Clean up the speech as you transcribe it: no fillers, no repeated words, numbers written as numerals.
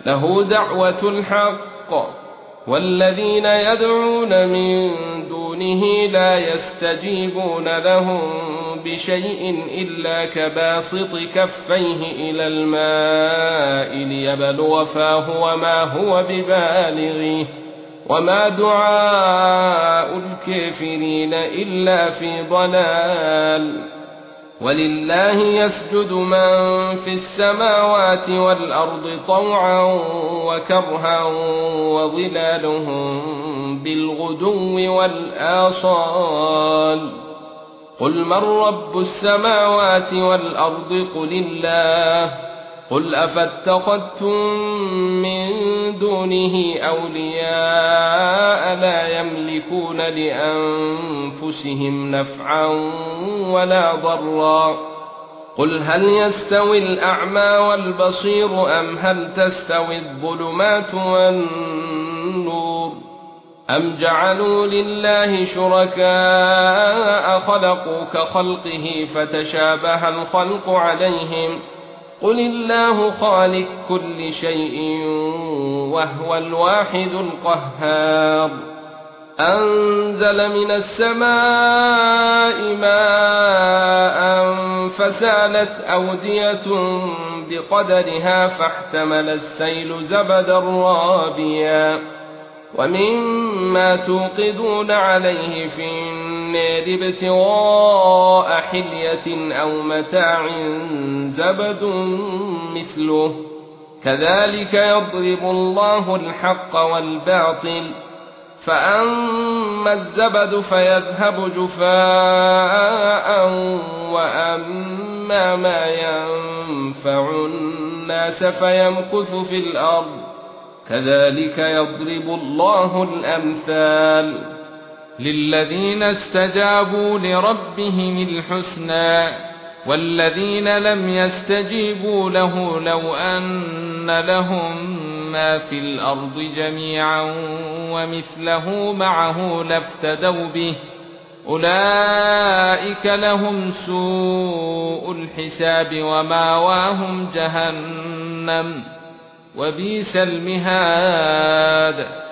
له دعوة الحق والذين يدعون من دونه لا يستجيبون لهم بشيء إلا كباسط كفيه إلى الماء ليبلغ فاه وما هو ببالغه وما دعاء الكافرين إلا في ضلال. ولله يسجد من في السماوات والأرض طوعا وكرها وظلالهم بالغدو والآصال. قل من رب السماوات والأرض قل الله. قل أفاتخذتم من دونه أولياء لا يملكون لأنفسهم نفعا ولا ضرا. قل هل يستوي الأعمى والبصير أم هل تستوي الظلمات والنور أم جعلوا لله شركاء خلقوا كخلقه فتشابه الخلق عليهم قل الله خالق كل شيء وهو الواحد القهار. أنزل من السماء ماء فسالت أودية بقدرها فاحتمل السيل زبدا رابيا ومما توقدون عليه في النار ابتغاء حلية أو متاع زبد مثله كذلك يضرب الله الحق والباطل فأما الزبد فيذهب جفاء وأما ما ينفع الناس فيمكث في الأرض كذلك يضرب الله الأمثال. للذين استجابوا لربهم الحسنى والذين لم يستجيبوا له لو أن لهم ما في الأرض جميعا ومثله معه لافتدوا به أولئك لهم سوء الحساب ومأواهم جهنم وبئس المهاد.